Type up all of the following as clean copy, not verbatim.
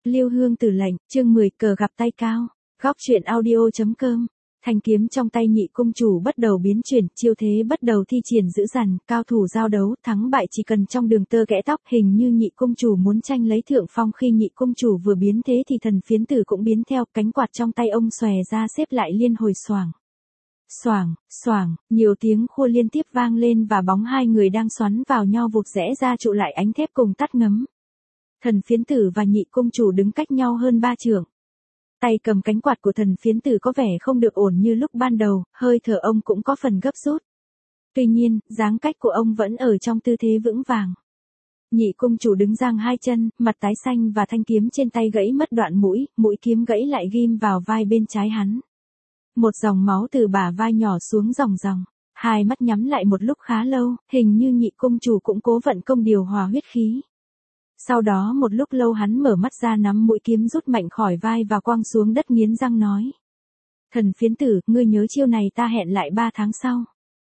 Lưu Hương Tử lệnh, chương 10 cờ gặp tay cao. Góc truyện audio.com. Thanh kiếm trong tay nhị cung chủ bắt đầu biến chuyển, chiêu thế bắt đầu thi triển dữ dằn, cao thủ giao đấu, thắng bại chỉ cần trong đường tơ kẽ tóc. Hình như nhị cung chủ muốn tranh lấy thượng phong, khi nhị cung chủ vừa biến thế thì thần phiến tử cũng biến theo, cánh quạt trong tay ông xòe ra xếp lại liên hồi xoảng. Xoảng, xoảng, nhiều tiếng khua liên tiếp vang lên và bóng hai người đang xoắn vào nhau vụt rẽ ra trụ lại ánh thép cùng tắt ngấm. Thần phiến tử và nhị cung chủ đứng cách nhau hơn 3 trượng. Tay cầm cánh quạt của thần phiến tử có vẻ không được ổn như lúc ban đầu, hơi thở ông cũng có phần gấp rút. Tuy nhiên, dáng cách của ông vẫn ở trong tư thế vững vàng. Nhị cung chủ đứng giang hai chân, mặt tái xanh và thanh kiếm trên tay gãy mất đoạn mũi kiếm gãy lại ghim vào vai bên trái hắn. Một dòng máu từ bả vai nhỏ xuống ròng ròng, hai mắt nhắm lại một lúc khá lâu, hình như nhị cung chủ cũng cố vận công điều hòa huyết khí. Sau đó một lúc lâu hắn mở mắt ra nắm mũi kiếm rút mạnh khỏi vai và quăng xuống đất nghiến răng nói. Thần phiến tử, ngươi nhớ chiêu này ta hẹn lại 3 tháng sau.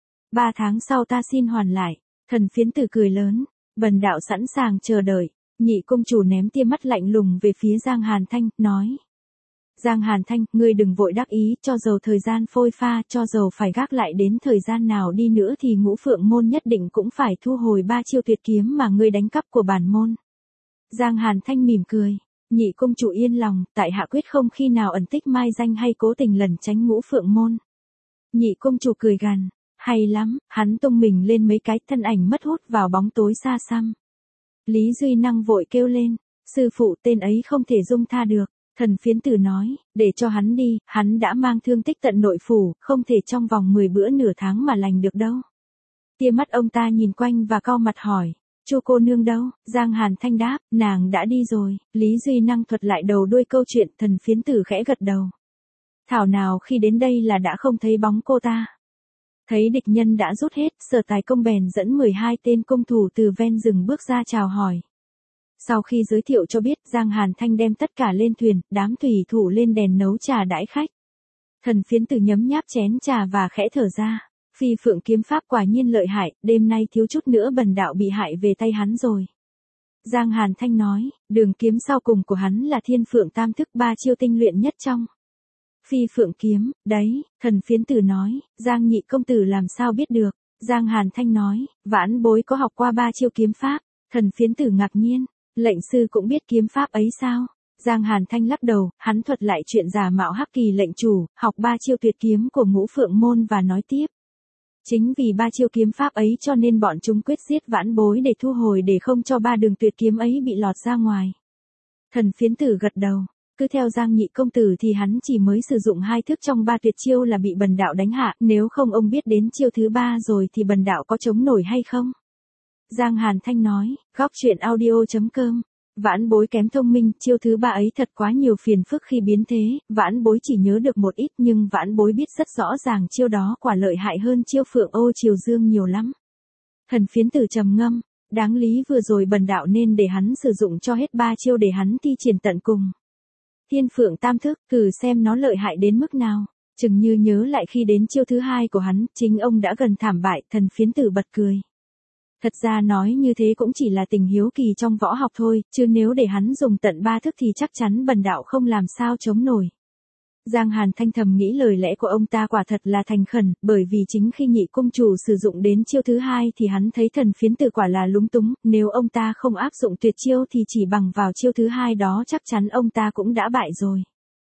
3 tháng sau ta xin hoàn lại. Thần phiến tử cười lớn, bần đạo sẵn sàng chờ đợi. Nhị cung chủ ném tia mắt lạnh lùng về phía Giang Hàn Thanh, nói. Giang Hàn Thanh, ngươi đừng vội đắc ý, cho dầu thời gian phôi pha, cho dầu phải gác lại đến thời gian nào đi nữa thì Ngũ Phượng môn nhất định cũng phải thu hồi 3 chiêu tuyệt kiếm mà ngươi đánh cắp của bản môn. Giang Hàn Thanh mỉm cười, nhị cung chủ yên lòng, tại hạ quyết không khi nào ẩn tích mai danh hay cố tình lẩn tránh Ngũ Phượng môn. Nhị cung chủ cười gằn, hay lắm, hắn tung mình lên mấy cái, thân ảnh mất hút vào bóng tối xa xăm. Lý Duy Năng vội kêu lên, sư phụ, tên ấy không thể dung tha được. Thần phiến tử nói, để cho hắn đi, hắn đã mang thương tích tận nội phủ, không thể trong vòng 10 bữa nửa tháng mà lành được đâu. Tia mắt ông ta nhìn quanh và cau mặt hỏi, Chu cô nương đâu? Giang Hàn Thanh đáp, nàng đã đi rồi. Lý Duy Năng thuật lại đầu đuôi câu chuyện, thần phiến tử khẽ gật đầu. Thảo nào khi đến đây là đã không thấy bóng cô ta. Thấy địch nhân đã rút hết, Sở Tài Công bèn dẫn 12 tên công thủ từ ven rừng bước ra chào hỏi. Sau khi giới thiệu cho biết, Giang Hàn Thanh đem tất cả lên thuyền, đám thủy thủ lên đèn nấu trà đãi khách. Thần phiến tử nhấm nháp chén trà và khẽ thở ra. Phi phượng kiếm pháp quả nhiên lợi hại, đêm nay thiếu chút nữa bần đạo bị hại về tay hắn rồi. Giang Hàn Thanh nói, đường kiếm sau cùng của hắn là thiên phượng tam thức 3 chiêu tinh luyện nhất trong. Phi phượng kiếm, đấy, thần phiến tử nói, Giang nhị công tử làm sao biết được. Giang Hàn Thanh nói, vãn bối có học qua 3 chiêu kiếm pháp. Thần phiến tử ngạc nhiên, lệnh sư cũng biết kiếm pháp ấy sao? Giang Hàn Thanh lắc đầu, hắn thuật lại chuyện giả mạo Hắc Kỳ lệnh chủ, học 3 chiêu tuyệt kiếm của Ngũ Phượng môn và nói tiếp. Chính vì 3 chiêu kiếm pháp ấy cho nên bọn chúng quyết giết vãn bối để thu hồi, để không cho 3 đường tuyệt kiếm ấy bị lọt ra ngoài. Thần phiến tử gật đầu, cứ theo Giang nhị công tử thì hắn chỉ mới sử dụng 2 thức trong 3 tuyệt chiêu là bị bần đạo đánh hạ, nếu không ông biết đến chiêu thứ 3 rồi thì bần đạo có chống nổi hay không? Giang Hàn Thanh nói, góc truyện audio.com. Vãn bối kém thông minh, chiêu thứ 3 ấy thật quá nhiều phiền phức khi biến thế, vãn bối chỉ nhớ được một ít nhưng vãn bối biết rất rõ ràng chiêu đó quả lợi hại hơn chiêu Phượng Ô Triều Dương nhiều lắm. Thần phiến tử trầm ngâm, đáng lý vừa rồi bần đạo nên để hắn sử dụng cho hết 3 chiêu để hắn thi triển tận cùng. Thiên Phượng tam thức, thử xem nó lợi hại đến mức nào. Chừng như nhớ lại khi đến chiêu thứ 2 của hắn, chính ông đã gần thảm bại, thần phiến tử bật cười. Thật ra nói như thế cũng chỉ là tình hiếu kỳ trong võ học thôi, chứ nếu để hắn dùng tận 3 thức thì chắc chắn bần đạo không làm sao chống nổi. Giang Hàn Thanh thầm nghĩ lời lẽ của ông ta quả thật là thành khẩn, bởi vì chính khi nhị cung chủ sử dụng đến chiêu thứ 2 thì hắn thấy thần phiến tử quả là lúng túng, nếu ông ta không áp dụng tuyệt chiêu thì chỉ bằng vào chiêu thứ 2 đó chắc chắn ông ta cũng đã bại rồi.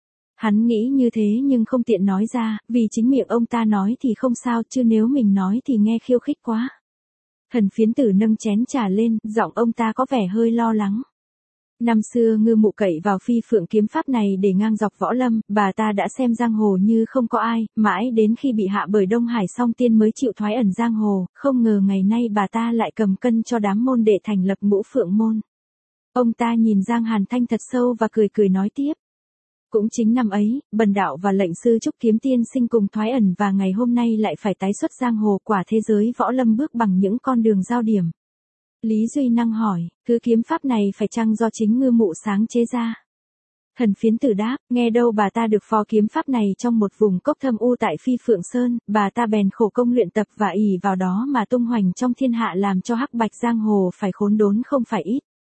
Hắn nghĩ như thế nhưng không tiện nói ra, vì chính miệng ông ta nói thì không sao, chứ nếu mình nói thì nghe khiêu khích quá. Thần phiến tử nâng chén trà lên, giọng ông ta có vẻ hơi lo lắng. Năm xưa Ngư Mụ cậy vào phi phượng kiếm pháp này để ngang dọc võ lâm, bà ta đã xem giang hồ như không có ai, mãi đến khi bị hạ bởi Đông Hải Song Tiên mới chịu thoái ẩn giang hồ, không ngờ ngày nay bà ta lại cầm cân cho đám môn đệ thành lập Ngũ Phượng môn. Ông ta nhìn Giang Hàn Thanh thật sâu và cười cười nói tiếp. Cũng chính năm ấy, bần đạo và lệnh sư Trúc Kiếm Tiên sinh cùng thoái ẩn và ngày hôm nay lại phải tái xuất giang hồ, quả thế giới võ lâm bước bằng những con đường giao điểm. Lý Duy Năng hỏi, thứ kiếm pháp này phải chăng do chính Ngư Mụ sáng chế ra? Thần phiến tử đáp, nghe đâu bà ta được phò kiếm pháp này trong một vùng cốc thâm u tại Phi Phượng Sơn, bà ta bèn khổ công luyện tập và ỷ vào đó mà tung hoành trong thiên hạ, làm cho hắc bạch giang hồ phải khốn đốn không phải ít.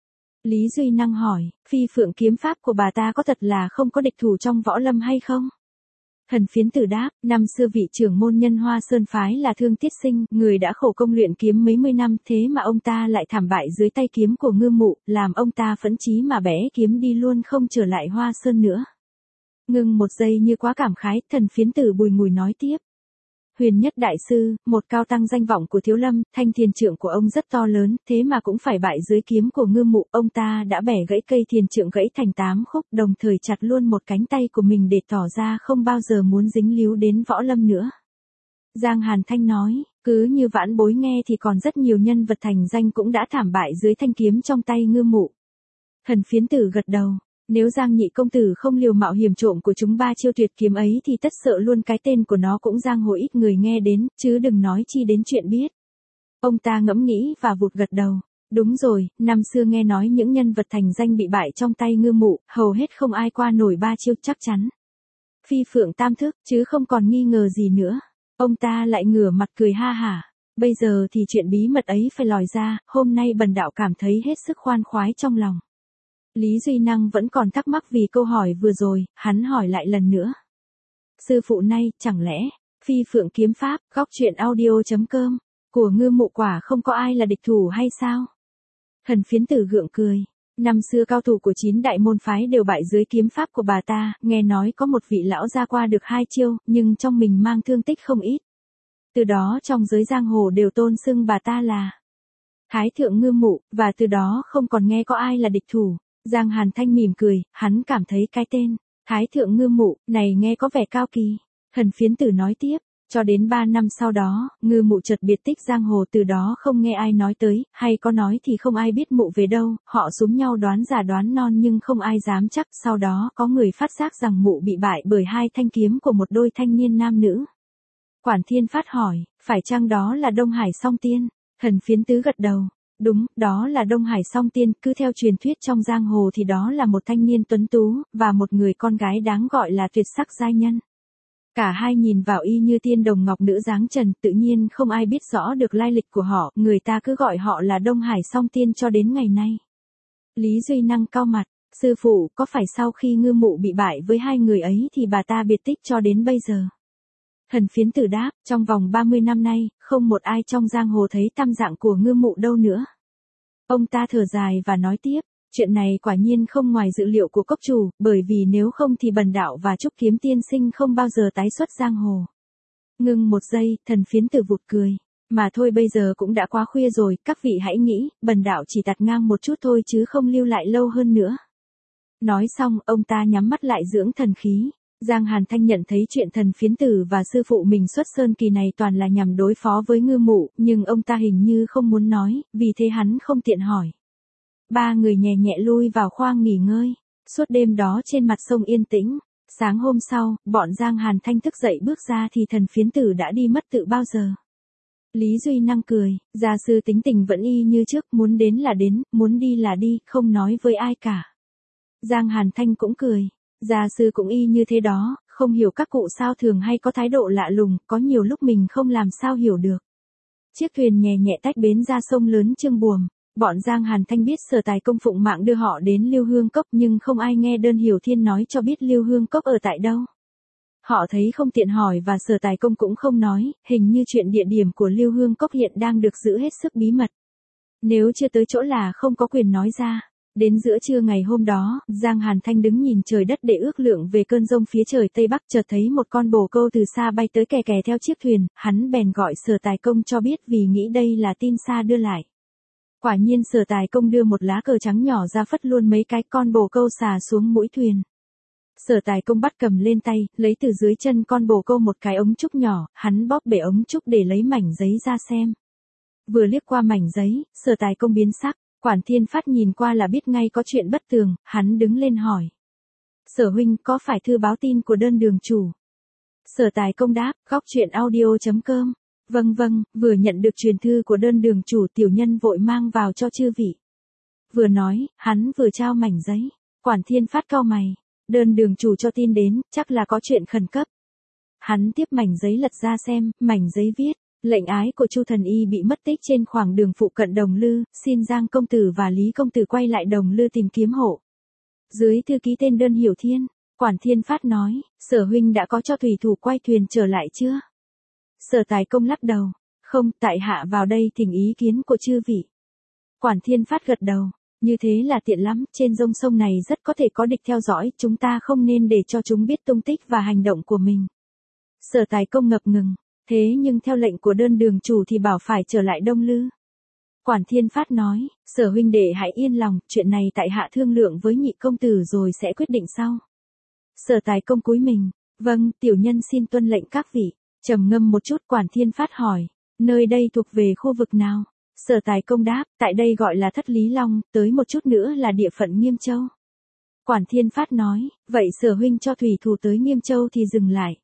Lý Duy Năng hỏi, phi phượng kiếm pháp của bà ta có thật là không có địch thủ trong võ lâm hay không? Thần Phiến Tử đáp, năm xưa vị trưởng môn nhân Hoa Sơn phái là Thương Tiết Sinh, người đã khổ công luyện kiếm mấy mươi năm, thế mà ông ta lại thảm bại dưới tay kiếm của Ngư Mụ, làm ông ta phẫn chí mà bẻ kiếm đi luôn, không trở lại Hoa Sơn nữa. Ngưng một giây như quá cảm khái, Thần Phiến Tử bùi ngùi nói tiếp. Huyền Nhất Đại Sư, một cao tăng danh vọng của Thiếu Lâm, thanh thiền trượng của ông rất to lớn, thế mà cũng phải bại dưới kiếm của Ngư Mụ, ông ta đã bẻ gãy cây thiền trượng gãy thành 8 khúc, đồng thời chặt luôn một cánh tay của mình để tỏ ra không bao giờ muốn dính líu đến võ lâm nữa. Giang Hàn Thanh nói, cứ như vãn bối nghe thì còn rất nhiều nhân vật thành danh cũng đã thảm bại dưới thanh kiếm trong tay Ngư Mụ. Thần Phiến Tử gật đầu. Nếu Giang nhị công tử không liều mạo hiểm trộm của chúng 3 chiêu tuyệt kiếm ấy thì tất sợ luôn cái tên của nó cũng giang hồ ít người nghe đến, chứ đừng nói chi đến chuyện biết. Ông ta ngẫm nghĩ và vụt gật đầu. Đúng rồi, năm xưa nghe nói những nhân vật thành danh bị bại trong tay Ngư Mụ, hầu hết không ai qua nổi 3 chiêu chắc chắn. Phi phượng tam thức, chứ không còn nghi ngờ gì nữa. Ông ta lại ngửa mặt cười ha hả. Bây giờ thì chuyện bí mật ấy phải lòi ra, hôm nay bần đạo cảm thấy hết sức khoan khoái trong lòng. Lý Duy Năng vẫn còn thắc mắc vì câu hỏi vừa rồi, hắn hỏi lại lần nữa. Sư phụ nay, chẳng lẽ, phi phượng kiếm pháp, góc truyện audio.com, của Ngư Mụ quả không có ai là địch thủ hay sao? Thần Phiến Tử gượng cười. Năm xưa cao thủ của 9 đại môn phái đều bại dưới kiếm pháp của bà ta, nghe nói có một vị lão ra qua được 2 chiêu, nhưng trong mình mang thương tích không ít. Từ đó trong giới giang hồ đều tôn xưng bà ta là Thái thượng Ngư Mụ, và từ đó không còn nghe có ai là địch thủ. Giang Hàn Thanh mỉm cười, hắn cảm thấy cái tên Thái thượng Ngư Mụ này nghe có vẻ cao kỳ. Thần Phiến Tử nói tiếp, cho đến 3 năm sau đó, Ngư Mụ chợt biệt tích giang hồ, từ đó không nghe ai nói tới, hay có nói thì không ai biết mụ về đâu, họ súm nhau đoán già đoán non nhưng không ai dám chắc. Sau đó có người phát giác rằng mụ bị bại bởi 2 thanh kiếm của một đôi thanh niên nam nữ. Quản Thiên Phát hỏi, phải chăng đó là Đông Hải Song Tiên? Thần Phiến Tử gật đầu. Đúng, đó là Đông Hải Song Tiên, cứ theo truyền thuyết trong giang hồ thì đó là một thanh niên tuấn tú, và một người con gái đáng gọi là tuyệt sắc giai nhân. Cả hai nhìn vào y như tiên đồng ngọc nữ dáng trần, tự nhiên không ai biết rõ được lai lịch của họ, người ta cứ gọi họ là Đông Hải Song Tiên cho đến ngày nay. Lý Duy Năng cau mặt, sư phụ, có phải sau khi Ngư Mụ bị bại với 2 người ấy thì bà ta biệt tích cho đến bây giờ? Thần Phiến Tử đáp, trong vòng 30 năm nay, không một ai trong giang hồ thấy tăm dạng của Ngư Mụ đâu nữa. Ông ta thở dài và nói tiếp, chuyện này quả nhiên không ngoài dự liệu của cốc chủ, bởi vì nếu không thì bần đạo và Trúc Kiếm tiên sinh không bao giờ tái xuất giang hồ. Ngưng một giây, Thần Phiến Tử vụt cười. Mà thôi, bây giờ cũng đã quá khuya rồi, các vị hãy nghĩ, bần đạo chỉ tạt ngang một chút thôi chứ không lưu lại lâu hơn nữa. Nói xong, ông ta nhắm mắt lại dưỡng thần khí. Giang Hàn Thanh nhận thấy chuyện Thần Phiến Tử và sư phụ mình xuất sơn kỳ này toàn là nhằm đối phó với Ngư Mụ, nhưng ông ta hình như không muốn nói, vì thế hắn không tiện hỏi. 3 người nhẹ nhẹ lui vào khoang nghỉ ngơi. Suốt đêm đó trên mặt sông yên tĩnh. Sáng hôm sau, bọn Giang Hàn Thanh thức dậy bước ra thì Thần Phiến Tử đã đi mất từ bao giờ. Lý Duy Năng cười, gia sư tính tình vẫn y như trước, muốn đến là đến, muốn đi là đi, không nói với ai cả. Giang Hàn Thanh cũng cười. Gia sư cũng y như thế đó, không hiểu các cụ sao thường hay có thái độ lạ lùng, có nhiều lúc mình không làm sao hiểu được. Chiếc thuyền nhẹ nhẹ tách bến ra sông lớn Chương Buồm. Bọn Giang Hàn Thanh biết Sở Tài Công phụng mạng đưa họ đến Lưu Hương Cốc, nhưng không ai nghe đơn Hiểu Thiên nói cho biết Lưu Hương Cốc ở tại đâu. Họ thấy không tiện hỏi và Sở Tài Công cũng không nói, hình như chuyện địa điểm của Lưu Hương Cốc hiện đang được giữ hết sức bí mật. Nếu chưa tới chỗ là không có quyền nói ra. Đến giữa trưa ngày hôm đó, Giang Hàn Thanh đứng nhìn trời đất để ước lượng về cơn giông phía trời Tây Bắc, chợt thấy một con bồ câu từ xa bay tới kè kè theo chiếc thuyền, hắn bèn gọi Sở Tài Công cho biết vì nghĩ đây là tin xa đưa lại. Quả nhiên Sở Tài Công đưa một lá cờ trắng nhỏ ra phất luôn mấy cái, con bồ câu xà xuống mũi thuyền. Sở Tài Công bắt cầm lên tay, lấy từ dưới chân con bồ câu một cái ống trúc nhỏ, hắn bóp bể ống trúc để lấy mảnh giấy ra xem. Vừa liếc qua mảnh giấy, Sở Tài Công biến sắc. Quản Thiên Phát nhìn qua là biết ngay có chuyện bất tường, hắn đứng lên hỏi. Sở huynh, có phải thư báo tin của đơn đường chủ? Sở Tài Công đáp, góc truyện audio.com. Vâng vâng, vừa nhận được truyền thư của đơn đường chủ, tiểu nhân vội mang vào cho chư vị. Vừa nói, hắn vừa trao mảnh giấy. Quản Thiên Phát cau mày. Đơn đường chủ cho tin đến, chắc là có chuyện khẩn cấp. Hắn tiếp mảnh giấy lật ra xem, mảnh giấy viết. Lệnh ái của Chu Thần Y bị mất tích trên khoảng đường phụ cận Đồng Lư, xin Giang công tử và Lý công tử quay lại Đồng Lư tìm kiếm hộ. Dưới thư ký tên đơn Hiểu Thiên, Quản Thiên Phát nói, Sở huynh đã có cho thủy thủ quay thuyền trở lại chưa? Sở Tài Công lắc đầu, không, tại hạ vào đây thỉnh ý kiến của chư vị. Quản Thiên Phát gật đầu, như thế là tiện lắm, trên dông sông này rất có thể có địch theo dõi, chúng ta không nên để cho chúng biết tung tích và hành động của mình. Sở Tài Công ngập ngừng, thế nhưng theo lệnh của đơn đường chủ thì bảo phải trở lại Đông Lư. Quản Thiên Phát nói, Sở huynh đệ hãy yên lòng, chuyện này tại hạ thương lượng với nhị công tử rồi sẽ quyết định sau. Sở Tài Công cúi mình, vâng, tiểu nhân xin tuân lệnh các vị. Trầm ngâm một chút, Quản Thiên Phát hỏi, nơi đây thuộc về khu vực nào? Sở Tài Công đáp, tại đây gọi là Thất Lý Long, tới một chút nữa là địa phận Nghiêm Châu. Quản Thiên Phát nói, vậy Sở huynh cho thủy thủ tới Nghiêm Châu thì dừng lại.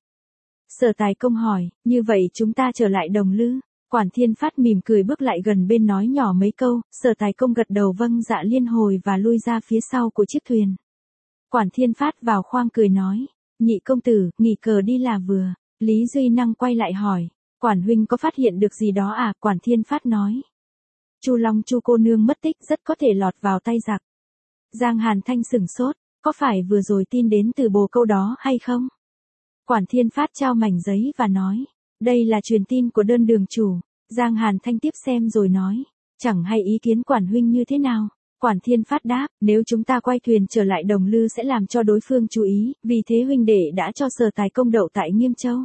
Sở Tài Công hỏi, như vậy chúng ta trở lại Đồng Lư. Quản Thiên Phát mỉm cười bước lại gần bên nói nhỏ mấy câu, Sở Tài Công gật đầu vâng dạ liên hồi và lui ra phía sau của chiếc thuyền. Quản Thiên Phát vào khoang cười nói, nhị công tử, nghỉ cờ đi là vừa. Lý Duy Năng quay lại hỏi, Quản huynh có phát hiện được gì đó à? Quản Thiên Phát nói, Chu Long Chu cô nương mất tích rất có thể lọt vào tay giặc. Giang Hàn Thanh sửng sốt, có phải vừa rồi tin đến từ bồ câu đó hay không? Quản Thiên Phát trao mảnh giấy và nói, đây là truyền tin của đơn đường chủ. Giang Hàn Thanh tiếp xem rồi nói, chẳng hay ý kiến Quản huynh như thế nào? Quản Thiên Phát đáp, nếu chúng ta quay thuyền trở lại Đồng Lư sẽ làm cho đối phương chú ý, vì thế huynh đệ đã cho Sở Tài Công đậu tại Nghiêm Châu.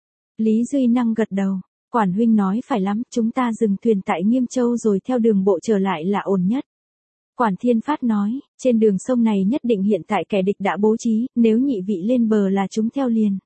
Lý Duy Năng gật đầu, Quản huynh nói phải lắm, chúng ta dừng thuyền tại Nghiêm Châu rồi theo đường bộ trở lại là ổn nhất. Quản Thiên Phát nói, trên đường sông này nhất định hiện tại kẻ địch đã bố trí, nếu nhị vị lên bờ là chúng theo liền.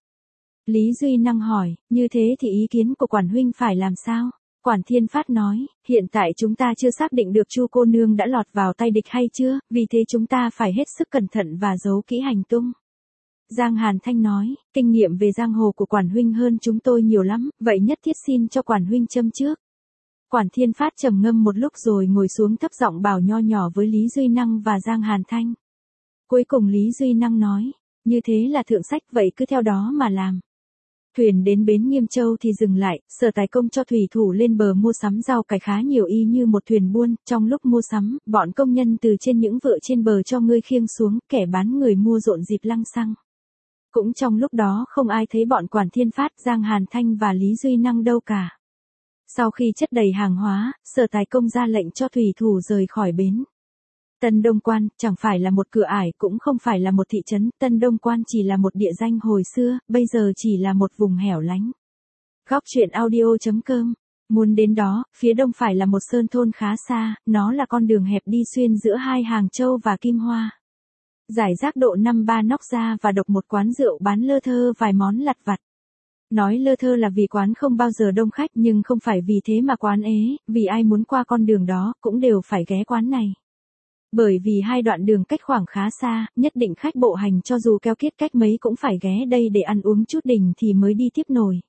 Lý Duy Năng hỏi, như thế thì ý kiến của Quản huynh phải làm sao? Quản Thiên Phát nói, hiện tại chúng ta chưa xác định được Chu cô nương đã lọt vào tay địch hay chưa, vì thế chúng ta phải hết sức cẩn thận và giấu kỹ hành tung. Giang Hàn Thanh nói, kinh nghiệm về giang hồ của Quản huynh hơn chúng tôi nhiều lắm, vậy nhất thiết xin cho Quản huynh châm trước. Quản Thiên Phát trầm ngâm một lúc rồi ngồi xuống thấp giọng bảo nho nhỏ với Lý Duy Năng và Giang Hàn Thanh. Cuối cùng Lý Duy Năng nói, như thế là thượng sách, vậy cứ theo đó mà làm. Thuyền đến bến Nghiêm Châu thì dừng lại, Sở Tài Công cho thủy thủ lên bờ mua sắm rau cải khá nhiều y như một thuyền buôn, trong lúc mua sắm, bọn công nhân từ trên những vựa trên bờ cho ngươi khiêng xuống, kẻ bán người mua rộn dịp lăng xăng. Cũng trong lúc đó không ai thấy bọn Quản Thiên Phát, Giang Hàn Thanh và Lý Duy Năng đâu cả. Sau khi chất đầy hàng hóa, Sở Tài Công ra lệnh cho thủy thủ rời khỏi bến. Tân Đông Quan, chẳng phải là một cửa ải cũng không phải là một thị trấn, Tân Đông Quan chỉ là một địa danh hồi xưa, bây giờ chỉ là một vùng hẻo lánh. Góc truyện audio.com. Muốn đến đó, phía đông phải là một sơn thôn khá xa, nó là con đường hẹp đi xuyên giữa hai Hàng Châu và Kim Hoa. Giải rác độ 5-3 nóc ra và độc một quán rượu bán lơ thơ vài món lặt vặt. Nói lơ thơ là vì quán không bao giờ đông khách nhưng không phải vì thế mà quán ế, vì ai muốn qua con đường đó cũng đều phải ghé quán này. Bởi vì hai đoạn đường cách khoảng khá xa, nhất định khách bộ hành cho dù keo kiết cách mấy cũng phải ghé đây để ăn uống chút đỉnh thì mới đi tiếp nổi.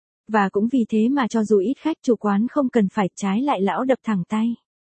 Và cũng vì thế mà cho dù ít khách chủ quán không cần phải, trái lại lão đập thẳng tay.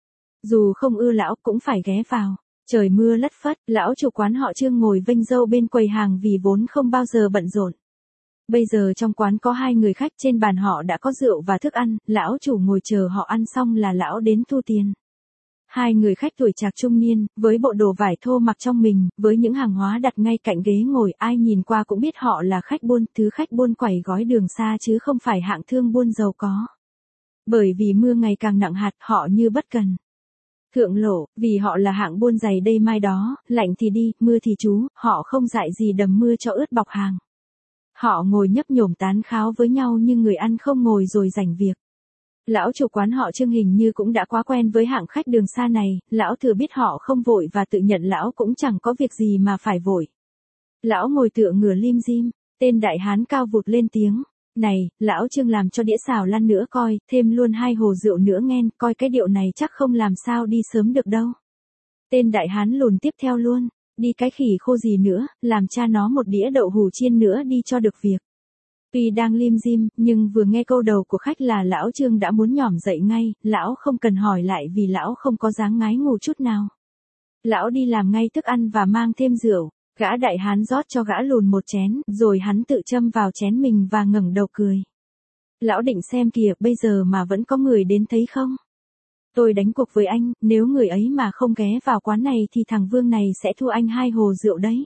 Dù không ưa lão cũng phải ghé vào. Trời mưa lất phất, lão chủ quán họ Trương ngồi vênh râu bên quầy hàng vì vốn không bao giờ bận rộn. Bây giờ trong quán có 2 người khách, trên bàn họ đã có rượu và thức ăn, lão chủ ngồi chờ họ ăn xong là lão đến thu tiền. 2 người khách tuổi trạc trung niên, với bộ đồ vải thô mặc trong mình, với những hàng hóa đặt ngay cạnh ghế ngồi, ai nhìn qua cũng biết họ là khách buôn, thứ khách buôn quẩy gói đường xa chứ không phải hạng thương buôn giàu có. Bởi vì mưa ngày càng nặng hạt, họ như bất cần. Thượng lộ, vì họ là hạng buôn giày đây mai đó, lạnh thì đi, mưa thì trú, họ không dại gì đầm mưa cho ướt bọc hàng. Họ ngồi nhấp nhổm tán kháo với nhau như người ăn không ngồi rồi rảnh việc. Lão chủ quán họ Trương hình như cũng đã quá quen với hạng khách đường xa này, lão thừa biết họ không vội và tự nhận lão cũng chẳng có việc gì mà phải vội. Lão ngồi tựa ngửa lim dim, tên đại hán cao vụt lên tiếng. Này, lão Trương làm cho đĩa xào lăn nữa coi, thêm luôn 2 hồ rượu nữa nghen, coi cái điệu này chắc không làm sao đi sớm được đâu. Tên đại hán lùn tiếp theo luôn, đi cái khỉ khô gì nữa, làm cha nó một đĩa đậu hủ chiên nữa đi cho được việc. Tuy đang lim dim, nhưng vừa nghe câu đầu của khách là lão Trương đã muốn nhỏm dậy ngay, lão không cần hỏi lại vì lão không có dáng ngái ngủ chút nào. Lão đi làm ngay thức ăn và mang thêm rượu. Gã đại hán rót cho gã lùn một chén, rồi hắn tự châm vào chén mình và ngẩng đầu cười. Lão định xem kìa, bây giờ mà vẫn có người đến thấy không? Tôi đánh cuộc với anh, nếu người ấy mà không ghé vào quán này thì thằng Vương này sẽ thua anh 2 hồ rượu đấy.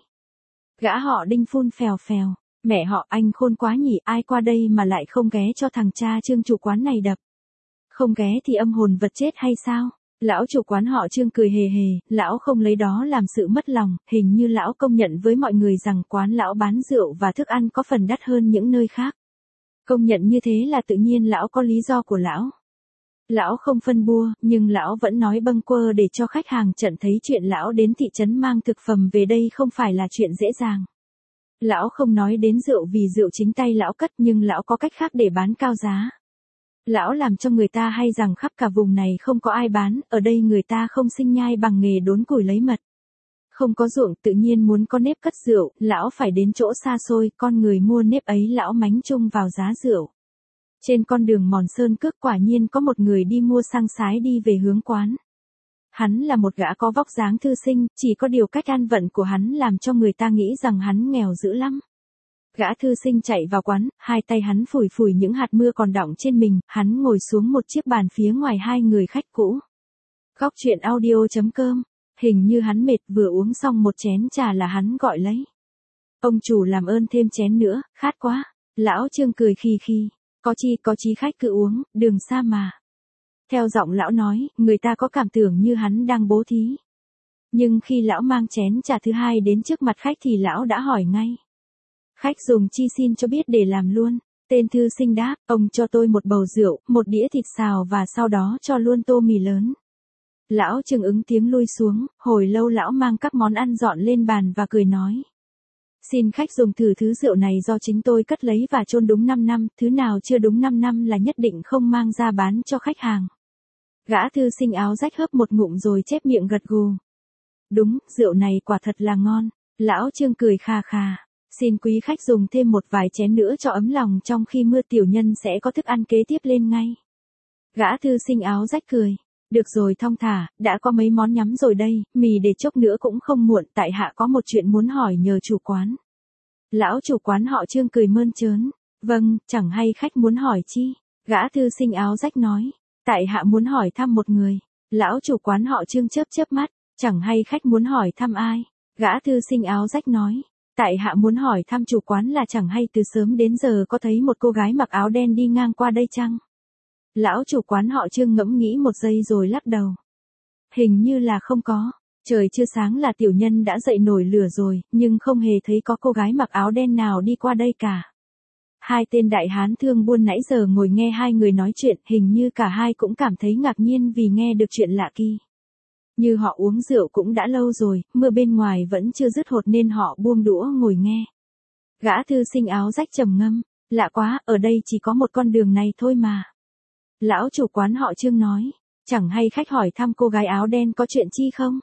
Gã họ Đinh phun phèo phèo. Mẹ họ, anh khôn quá nhỉ, ai qua đây mà lại không ghé cho thằng cha Trương chủ quán này đập. Không ghé thì âm hồn vật chết hay sao? Lão chủ quán họ Trương cười hề hề, lão không lấy đó làm sự mất lòng, hình như lão công nhận với mọi người rằng quán lão bán rượu và thức ăn có phần đắt hơn những nơi khác. Công nhận như thế là tự nhiên lão có lý do của lão. Lão không phân bua, nhưng lão vẫn nói bâng quơ để cho khách hàng chợt thấy chuyện lão đến thị trấn mang thực phẩm về đây không phải là chuyện dễ dàng. Lão không nói đến rượu vì rượu chính tay lão cất, nhưng lão có cách khác để bán cao giá. Lão làm cho người ta hay rằng khắp cả vùng này không có ai bán, ở đây người ta không sinh nhai bằng nghề đốn củi lấy mật. Không có ruộng, tự nhiên muốn có nếp cất rượu, lão phải đến chỗ xa xôi, con người mua nếp ấy lão mánh chung vào giá rượu. Trên con đường Mòn Sơn Cước quả nhiên có một người đi mua xăng sái đi về hướng quán. Hắn là một gã có vóc dáng thư sinh, chỉ có điều cách ăn vận của hắn làm cho người ta nghĩ rằng hắn nghèo dữ lắm. Gã thư sinh chạy vào quán, hai tay hắn phủi phủi những hạt mưa còn đọng trên mình, hắn ngồi xuống một chiếc bàn phía ngoài hai người khách cũ. Góc truyện audio.com, hình như hắn mệt vừa uống xong một chén trà là hắn gọi lấy. Ông chủ làm ơn thêm chén nữa, khát quá. Lão Trương cười khì khì, có chí khách cứ uống, đường xa mà. Theo giọng lão nói, người ta có cảm tưởng như hắn đang bố thí. Nhưng khi lão mang chén trà thứ hai đến trước mặt khách thì lão đã hỏi ngay. Khách dùng chi xin cho biết để làm luôn. Tên thư sinh đáp, ông cho tôi một bầu rượu, một đĩa thịt xào và sau đó cho luôn tô mì lớn. Lão Trương ứng tiếng lui xuống, hồi lâu lão mang các món ăn dọn lên bàn và cười nói. Xin khách dùng thử thứ rượu này do chính tôi cất lấy và chôn đúng 5 năm, thứ nào chưa đúng 5 năm là nhất định không mang ra bán cho khách hàng. Gã thư sinh áo rách hớp một ngụm rồi chép miệng gật gù. Đúng, rượu này quả thật là ngon. Lão Trương cười khà khà. Xin quý khách dùng thêm một vài chén nữa cho ấm lòng, trong khi mưa tiểu nhân sẽ có thức ăn kế tiếp lên ngay. Gã thư sinh áo rách cười. Được rồi, thong thả, đã có mấy món nhắm rồi đây, mì để chốc nữa cũng không muộn, tại hạ có một chuyện muốn hỏi nhờ chủ quán. Lão chủ quán họ Trương cười mơn trớn. Vâng, chẳng hay khách muốn hỏi chi? Gã thư sinh áo rách nói. Tại hạ muốn hỏi thăm một người. Lão chủ quán họ Trương chớp chớp mắt. Chẳng hay khách muốn hỏi thăm ai? Gã thư sinh áo rách nói. Tại hạ muốn hỏi thăm chủ quán là chẳng hay từ sớm đến giờ có thấy một cô gái mặc áo đen đi ngang qua đây chăng? Lão chủ quán họ Trương ngẫm nghĩ một giây rồi lắc đầu. Hình như là không có. Trời chưa sáng là tiểu nhân đã dậy nổi lửa rồi, nhưng không hề thấy có cô gái mặc áo đen nào đi qua đây cả. Hai tên đại hán thương buôn nãy giờ ngồi nghe hai người nói chuyện, hình như cả hai cũng cảm thấy ngạc nhiên vì nghe được chuyện lạ kỳ. Như họ uống rượu cũng đã lâu rồi, mưa bên ngoài vẫn chưa dứt hột nên họ buông đũa ngồi nghe. Gã thư sinh áo rách trầm ngâm, lạ quá, ở đây chỉ có một con đường này thôi mà. Lão chủ quán họ Trương nói, chẳng hay khách hỏi thăm cô gái áo đen có chuyện chi không?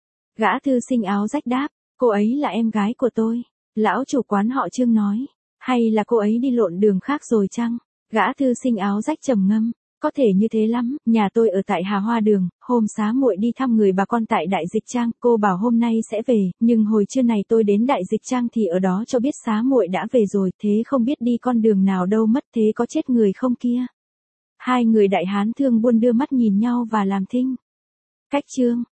Gã thư sinh áo rách đáp, cô ấy là em gái của tôi. Lão chủ quán họ Trương nói, hay là cô ấy đi lộn đường khác rồi chăng? Gã thư sinh áo rách trầm ngâm, có thể như thế lắm, nhà tôi ở tại Hà Hoa Đường, hôm xá muội đi thăm người bà con tại Đại Dịch Trang, cô bảo hôm nay sẽ về, nhưng hồi trưa này tôi đến Đại Dịch Trang thì ở đó cho biết xá muội đã về rồi, thế không biết đi con đường nào đâu mất, thế có chết người không kia? Hai người đại hán thương buôn đưa mắt nhìn nhau và làm thinh. Cách chương